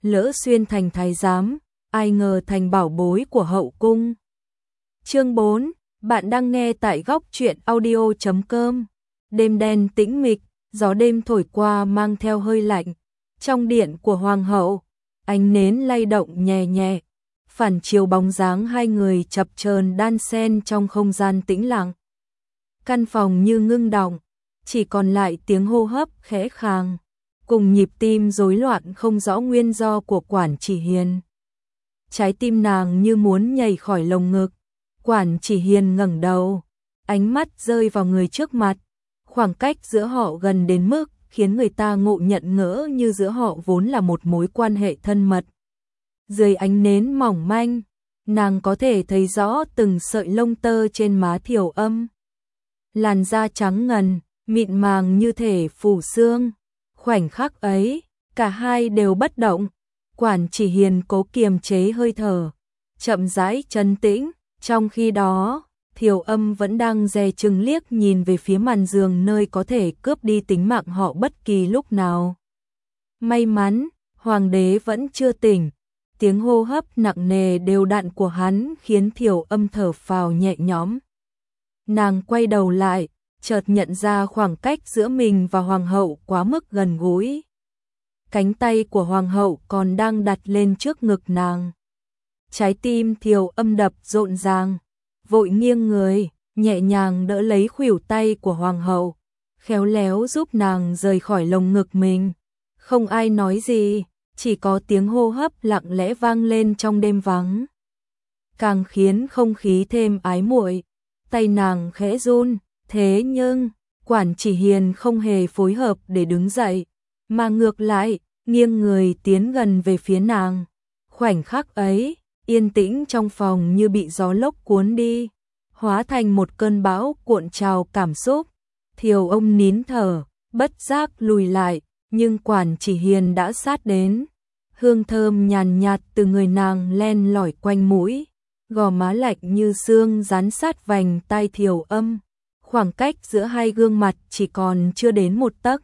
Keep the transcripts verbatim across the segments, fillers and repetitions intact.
lỡ xuyên thành thái giám, ai ngờ thành bảo bối của hậu cung. Chương bốn, bạn đang nghe tại góc truyện audio chấm com. Đêm đen tĩnh mịch, gió đêm thổi qua mang theo hơi lạnh. Trong điện của hoàng hậu, ánh nến lay động nhẹ nhẹ, phản chiếu bóng dáng hai người chập chờn đan xen trong không gian tĩnh lặng. Căn phòng như ngưng đọng, chỉ còn lại tiếng hô hấp khẽ khàng, cùng nhịp tim rối loạn không rõ nguyên do của Quản Chỉ Hiền. Trái tim nàng như muốn nhảy khỏi lồng ngực. Quản Chỉ Hiền ngẩng đầu, ánh mắt rơi vào người trước mặt. Khoảng cách giữa họ gần đến mức khiến người ta ngộ nhận ngỡ như giữa họ vốn là một mối quan hệ thân mật. Dưới ánh nến mỏng manh, nàng có thể thấy rõ từng sợi lông tơ trên má Thiều Âm. Làn da trắng ngần, mịn màng như thể phủ xương. Khoảnh khắc ấy, cả hai đều bất động. Quản Chỉ Hiền cố kiềm chế hơi thở, chậm rãi trấn tĩnh. Trong khi đó, Thiều Âm vẫn đang dè chừng liếc nhìn về phía màn giường nơi có thể cướp đi tính mạng họ bất kỳ lúc nào. May mắn, hoàng đế vẫn chưa tỉnh. Tiếng hô hấp nặng nề đều đặn của hắn khiến Thiều Âm thở phào nhẹ nhõm. Nàng quay đầu lại, chợt nhận ra khoảng cách giữa mình và hoàng hậu quá mức gần gũi. Cánh tay của hoàng hậu còn đang đặt lên trước ngực nàng. Trái tim Thiều Âm đập rộn ràng, vội nghiêng người, nhẹ nhàng đỡ lấy khuỷu tay của hoàng hậu, khéo léo giúp nàng rời khỏi lồng ngực mình. Không ai nói gì, chỉ có tiếng hô hấp lặng lẽ vang lên trong đêm vắng, càng khiến không khí thêm ái muội. Tay nàng khẽ run, thế nhưng Quản Chỉ Hiền không hề phối hợp để đứng dậy, mà ngược lại, nghiêng người tiến gần về phía nàng. Khoảnh khắc ấy, yên tĩnh trong phòng như bị gió lốc cuốn đi, hóa thành một cơn bão cuộn trào cảm xúc. Thiều Âm nín thở, bất giác lùi lại, nhưng Quản Chỉ Hiền đã sát đến. Hương thơm nhàn nhạt từ người nàng len lỏi quanh mũi, gò má lạnh như xương dán sát vành tai Thiều Âm. Khoảng cách giữa hai gương mặt chỉ còn chưa đến một tấc.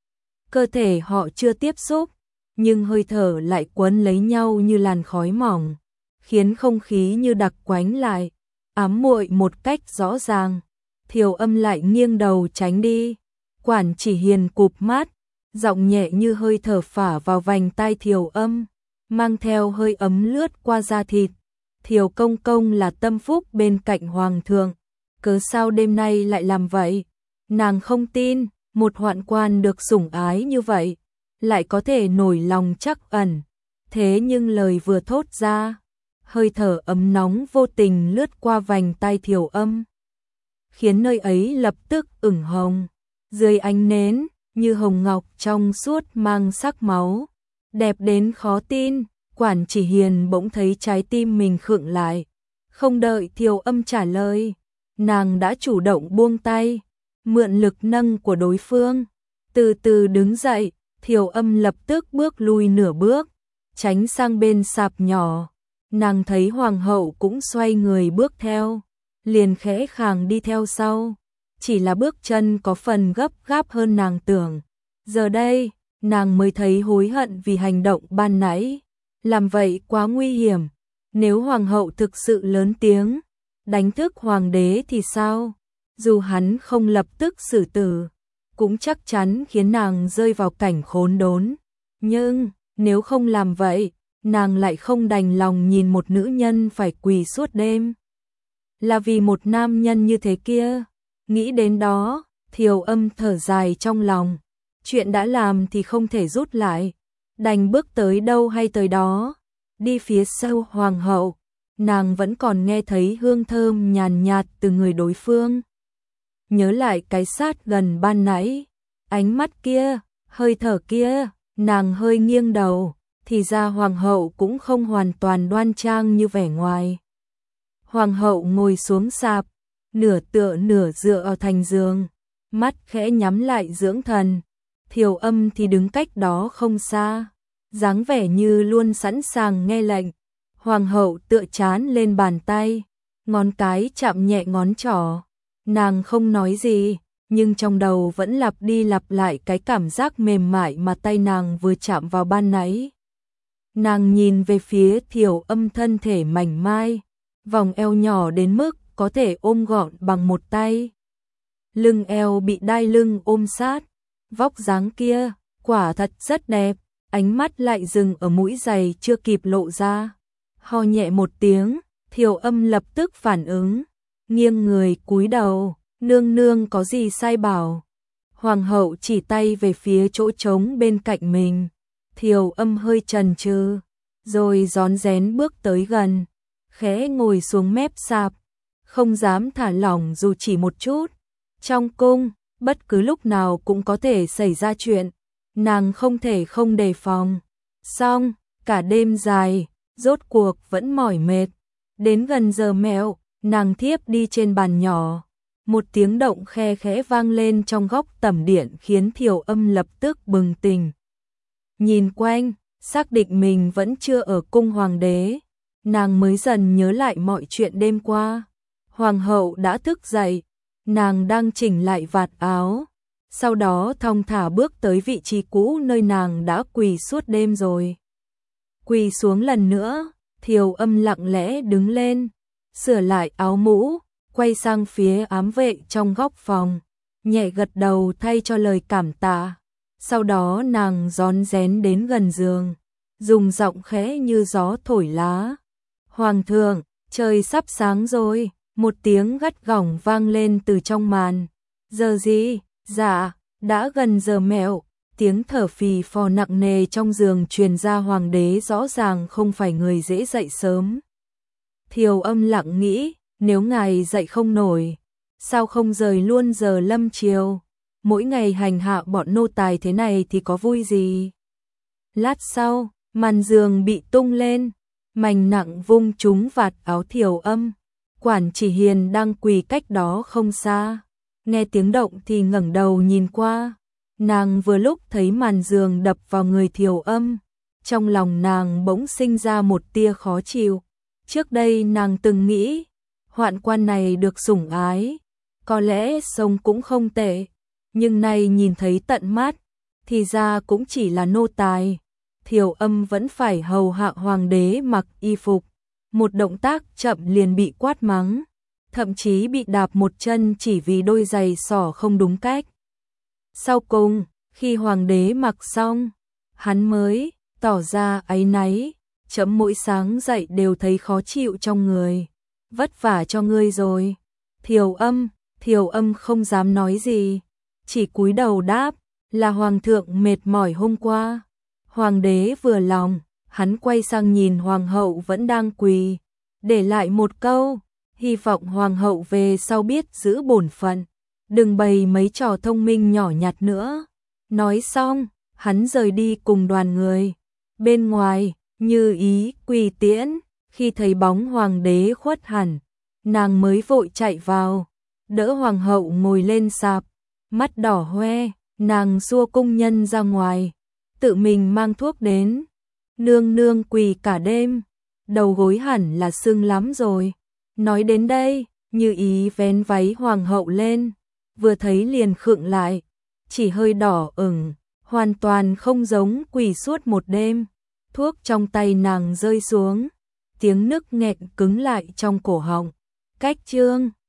Cơ thể họ chưa tiếp xúc, nhưng hơi thở lại quấn lấy nhau như làn khói mỏng, khiến không khí như đặc quánh lại, ám muội một cách rõ ràng. Thiều Âm lại nghiêng đầu tránh đi. Quản Chỉ Hiền cụp mắt, giọng nhẹ như hơi thở phả vào vành tai Thiều Âm, mang theo hơi ấm lướt qua da thịt. Thiều công công là tâm phúc bên cạnh hoàng thượng, cớ sao đêm nay lại làm vậy? Nàng không tin, một hoạn quan được sủng ái như vậy, lại có thể nổi lòng trắc ẩn. Thế nhưng lời vừa thốt ra, hơi thở ấm nóng vô tình lướt qua vành tai Thiều Âm, khiến nơi ấy lập tức ửng hồng. Dưới ánh nến, như hồng ngọc trong suốt mang sắc máu, đẹp đến khó tin. Quản Chỉ Hiền bỗng thấy trái tim mình khựng lại. Không đợi Thiều Âm trả lời, nàng đã chủ động buông tay, mượn lực nâng của đối phương. Từ từ đứng dậy, Thiều Âm lập tức bước lui nửa bước, tránh sang bên sạp nhỏ. Nàng thấy hoàng hậu cũng xoay người bước theo, liền khẽ khàng đi theo sau. Chỉ là bước chân có phần gấp gáp hơn nàng tưởng. Giờ đây, nàng mới thấy hối hận vì hành động ban nãy. Làm vậy quá nguy hiểm. Nếu hoàng hậu thực sự lớn tiếng, đánh thức hoàng đế thì sao? Dù hắn không lập tức xử tử, cũng chắc chắn khiến nàng rơi vào cảnh khốn đốn. Nhưng, nếu không làm vậy, nàng lại không đành lòng nhìn một nữ nhân phải quỳ suốt đêm. Là vì một nam nhân như thế kia. Nghĩ đến đó, Thiều Âm thở dài trong lòng. Chuyện đã làm thì không thể rút lại, đành bước tới đâu hay tới đó. Đi phía sau hoàng hậu, nàng vẫn còn nghe thấy hương thơm nhàn nhạt từ người đối phương. Nhớ lại cái sát gần ban nãy, ánh mắt kia, hơi thở kia, nàng hơi nghiêng đầu, thì ra hoàng hậu cũng không hoàn toàn đoan trang như vẻ ngoài. Hoàng hậu ngồi xuống sạp, nửa tựa nửa dựa ở thành giường, mắt khẽ nhắm lại dưỡng thần. Thiều Âm thì đứng cách đó không xa, dáng vẻ như luôn sẵn sàng nghe lệnh. Hoàng hậu tựa trán lên bàn tay, ngón cái chạm nhẹ ngón trỏ. Nàng không nói gì, nhưng trong đầu vẫn lặp đi lặp lại cái cảm giác mềm mại mà tay nàng vừa chạm vào ban nãy. Nàng nhìn về phía Thiều Âm thân thể mảnh mai, vòng eo nhỏ đến mức có thể ôm gọn bằng một tay. Lưng eo bị đai lưng ôm sát, vóc dáng kia, quả thật rất đẹp, ánh mắt lại dừng ở mũi giày chưa kịp lộ ra. Ho nhẹ một tiếng, Thiều Âm lập tức phản ứng, nghiêng người cúi đầu, nương nương có gì sai bảo. Hoàng hậu chỉ tay về phía chỗ trống bên cạnh mình. Thiều Âm hơi chần chừ, rồi rón rén bước tới gần, khẽ ngồi xuống mép sạp, không dám thả lỏng dù chỉ một chút. Trong cung, bất cứ lúc nào cũng có thể xảy ra chuyện, nàng không thể không đề phòng. Xong, cả đêm dài, rốt cuộc vẫn mỏi mệt. Đến gần giờ mẹo, nàng thiếp đi trên bàn nhỏ. Một tiếng động khe khẽ vang lên trong góc tẩm điện khiến Thiều Âm lập tức bừng tỉnh. Nhìn quanh, xác định mình vẫn chưa ở cung hoàng đế, nàng mới dần nhớ lại mọi chuyện đêm qua. Hoàng hậu đã thức dậy, nàng đang chỉnh lại vạt áo, sau đó thong thả bước tới vị trí cũ nơi nàng đã quỳ suốt đêm rồi. Quỳ xuống lần nữa, Thiều Âm lặng lẽ đứng lên, sửa lại áo mũ, quay sang phía ám vệ trong góc phòng, nhẹ gật đầu thay cho lời cảm tạ. Sau đó nàng rón rén đến gần giường, dùng giọng khẽ như gió thổi lá. Hoàng thượng, trời sắp sáng rồi, một tiếng gắt gỏng vang lên từ trong màn. Giờ gì? Dạ, đã gần giờ mẹo. Tiếng thở phì phò nặng nề trong giường truyền ra. Hoàng đế rõ ràng không phải người dễ dậy sớm. Thiều Âm lặng nghĩ, nếu ngài dậy không nổi, sao không rời luôn giờ lâm chiều? Mỗi ngày hành hạ bọn nô tài thế này thì có vui gì? Lát sau, màn giường bị tung lên, mảnh nặng vung trúng vạt áo Thiều Âm. Quản Chỉ Hiền đang quỳ cách đó không xa, nghe tiếng động thì ngẩng đầu nhìn qua. Nàng vừa lúc thấy màn giường đập vào người Thiều Âm, trong lòng nàng bỗng sinh ra một tia khó chịu. Trước đây nàng từng nghĩ, hoạn quan này được sủng ái, có lẽ sống cũng không tệ, nhưng nay nhìn thấy tận mắt, thì ra cũng chỉ là nô tài. Thiều Âm vẫn phải hầu hạ hoàng đế mặc y phục, một động tác chậm liền bị quát mắng, thậm chí bị đạp một chân chỉ vì đôi giày xỏ không đúng cách. Sau cùng, khi hoàng đế mặc xong, hắn mới tỏ ra áy náy, chấm mỗi sáng dậy đều thấy khó chịu trong người, vất vả cho ngươi rồi. Thiều Âm, Thiều Âm không dám nói gì, chỉ cúi đầu đáp, là hoàng thượng mệt mỏi hôm qua. Hoàng đế vừa lòng, hắn quay sang nhìn hoàng hậu vẫn đang quỳ, để lại một câu, hy vọng hoàng hậu về sau biết giữ bổn phận, đừng bày mấy trò thông minh nhỏ nhặt nữa. Nói xong, hắn rời đi cùng đoàn người. Bên ngoài, Như Ý quỳ tiễn, khi thấy bóng hoàng đế khuất hẳn, nàng mới vội chạy vào, đỡ hoàng hậu ngồi lên sạp, mắt đỏ hoe, nàng xua cung nhân ra ngoài, tự mình mang thuốc đến. Nương nương quỳ cả đêm, đầu gối hẳn là sưng lắm rồi. Nói đến đây, Như Ý vén váy hoàng hậu lên, vừa thấy liền khựng lại, chỉ hơi đỏ ửng, hoàn toàn không giống quỳ suốt một đêm. Thuốc trong tay nàng rơi xuống, tiếng nức nghẹn cứng lại trong cổ họng. Cách chương